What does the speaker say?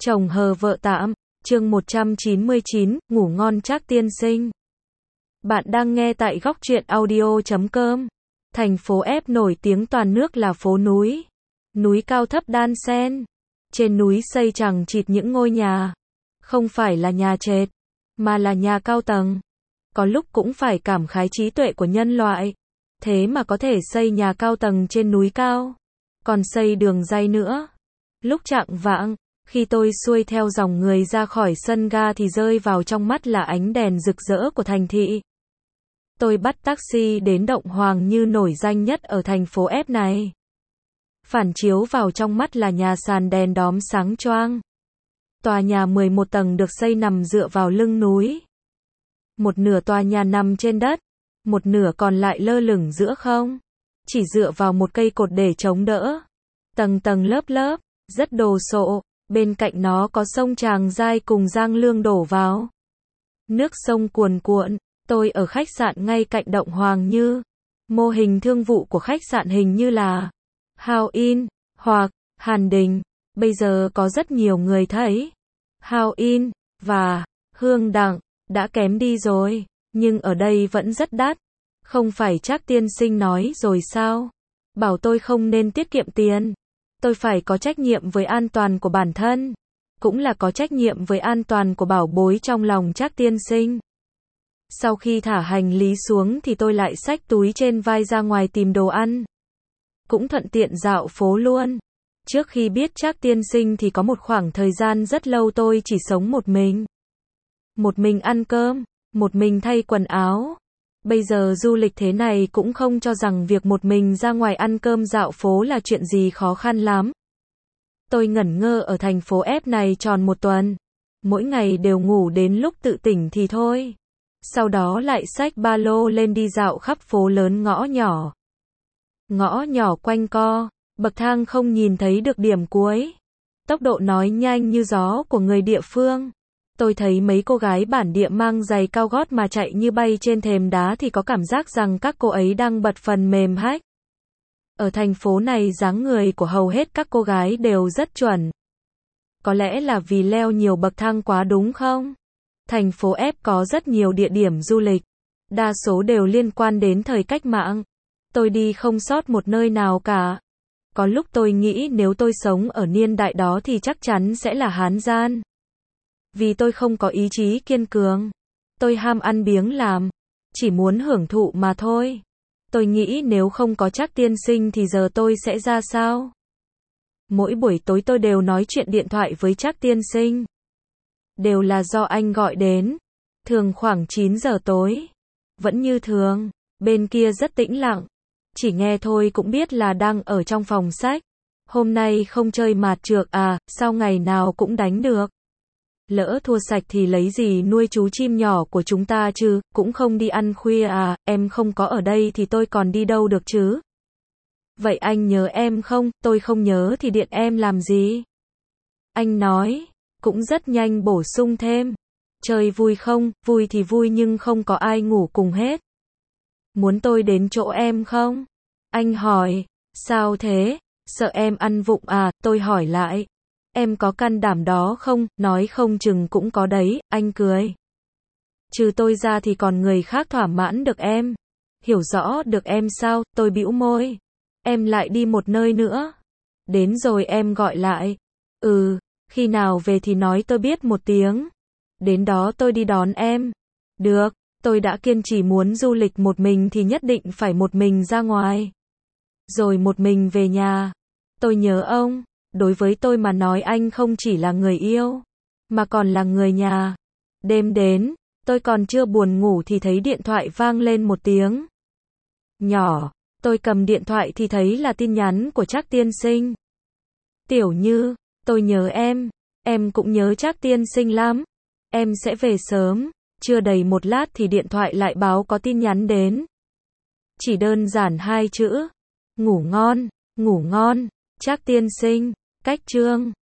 Chồng hờ vợ tạm, chương 199, ngủ ngon Trác tiên sinh. Bạn đang nghe tại góc truyện audio.com. Thành phố F nổi tiếng toàn nước là phố núi. Núi cao thấp đan xen. Trên núi xây chằng chịt những ngôi nhà. Không phải là nhà trệt, mà là nhà cao tầng. Có lúc cũng phải cảm khái trí tuệ của nhân loại. Thế mà có thể xây nhà cao tầng trên núi cao. Còn xây đường ray nữa. Lúc chạng vạng, khi tôi xuôi theo dòng người ra khỏi sân ga thì rơi vào trong mắt là ánh đèn rực rỡ của thành thị. Tôi bắt taxi đến Động Hoàng Như nổi danh nhất ở thành phố F này. Phản chiếu vào trong mắt là nhà sàn đèn đóm sáng choang. Tòa nhà 11 tầng được xây nằm dựa vào lưng núi. Một nửa tòa nhà nằm trên đất, một nửa còn lại lơ lửng giữa không. Chỉ dựa vào một cây cột để chống đỡ. Tầng tầng lớp lớp, rất đồ sộ. Bên cạnh nó có sông Tràng Giai cùng Giang Lương đổ vào. Nước sông cuồn cuộn. Tôi ở khách sạn ngay cạnh Động Hoàng Như. Mô hình thương vụ của khách sạn hình như là Hào In hoặc Hàn Đình. Bây giờ có rất nhiều người thấy Hào In và Hương Đặng đã kém đi rồi, nhưng ở đây vẫn rất đắt. Không phải Trác tiên sinh nói rồi sao? Bảo tôi không nên tiết kiệm tiền. Tôi phải có trách nhiệm với an toàn của bản thân, cũng là có trách nhiệm với an toàn của bảo bối trong lòng Trác tiên sinh. Sau khi thả hành lý xuống thì tôi lại xách túi trên vai ra ngoài tìm đồ ăn. Cũng thuận tiện dạo phố luôn. Trước khi biết Trác tiên sinh thì có một khoảng thời gian rất lâu tôi chỉ sống một mình. Một mình ăn cơm, một mình thay quần áo. Bây giờ du lịch thế này cũng không cho rằng việc một mình ra ngoài ăn cơm dạo phố là chuyện gì khó khăn lắm. Tôi ngẩn ngơ ở thành phố F này tròn một tuần. Mỗi ngày đều ngủ đến lúc tự tỉnh thì thôi. Sau đó lại xách ba lô lên đi dạo khắp phố lớn ngõ nhỏ. Ngõ nhỏ quanh co, bậc thang không nhìn thấy được điểm cuối. Tốc độ nói nhanh như gió của người địa phương. Tôi thấy mấy cô gái bản địa mang giày cao gót mà chạy như bay trên thềm đá thì có cảm giác rằng các cô ấy đang bật phần mềm hack. Ở thành phố này dáng người của hầu hết các cô gái đều rất chuẩn. Có lẽ là vì leo nhiều bậc thang quá đúng không? Thành phố F có rất nhiều địa điểm du lịch. Đa số đều liên quan đến thời cách mạng. Tôi đi không sót một nơi nào cả. Có lúc tôi nghĩ nếu tôi sống ở niên đại đó thì chắc chắn sẽ là Hán gian. Vì tôi không có ý chí kiên cường. Tôi ham ăn biếng làm. Chỉ muốn hưởng thụ mà thôi. Tôi nghĩ nếu không có Trác tiên sinh thì giờ tôi sẽ ra sao? Mỗi buổi tối tôi đều nói chuyện điện thoại với Trác tiên sinh. Đều là do anh gọi đến. Thường khoảng 9 giờ tối. Vẫn như thường. Bên kia rất tĩnh lặng. Chỉ nghe thôi cũng biết là đang ở trong phòng sách. Hôm nay không chơi mạt trược à, sao ngày nào cũng đánh được. Lỡ thua sạch thì lấy gì nuôi chú chim nhỏ của chúng ta chứ, cũng không đi ăn khuya à, em không có ở đây thì tôi còn đi đâu được chứ. Vậy anh nhớ em không, tôi không nhớ thì điện em làm gì? Anh nói, cũng rất nhanh bổ sung thêm. Chơi vui không, vui thì vui nhưng không có ai ngủ cùng hết. Muốn tôi đến chỗ em không? Anh hỏi, sao thế, sợ em ăn vụng à, tôi hỏi lại. Em có can đảm đó không, nói không chừng cũng có đấy, anh cười. Trừ tôi ra thì còn người khác thỏa mãn được em. Hiểu rõ được em sao, tôi bĩu môi. Em lại đi một nơi nữa. Đến rồi em gọi lại. Khi nào về thì nói tôi biết một tiếng. Đến đó tôi đi đón em. Được, tôi đã kiên trì muốn du lịch một mình thì nhất định phải một mình ra ngoài. Rồi một mình về nhà. Tôi nhớ ông. Đối với tôi mà nói anh không chỉ là người yêu, mà còn là người nhà. Đêm đến, tôi còn chưa buồn ngủ thì thấy điện thoại vang lên một tiếng nhỏ. Tôi cầm điện thoại thì thấy là tin nhắn của Trác tiên sinh. Tiểu Như, tôi nhớ em cũng nhớ Trác tiên sinh lắm. Em sẽ về sớm. Chưa đầy một lát thì điện thoại lại báo có tin nhắn đến. Chỉ đơn giản 2 chữ. Ngủ ngon, Trác tiên sinh. Cách chương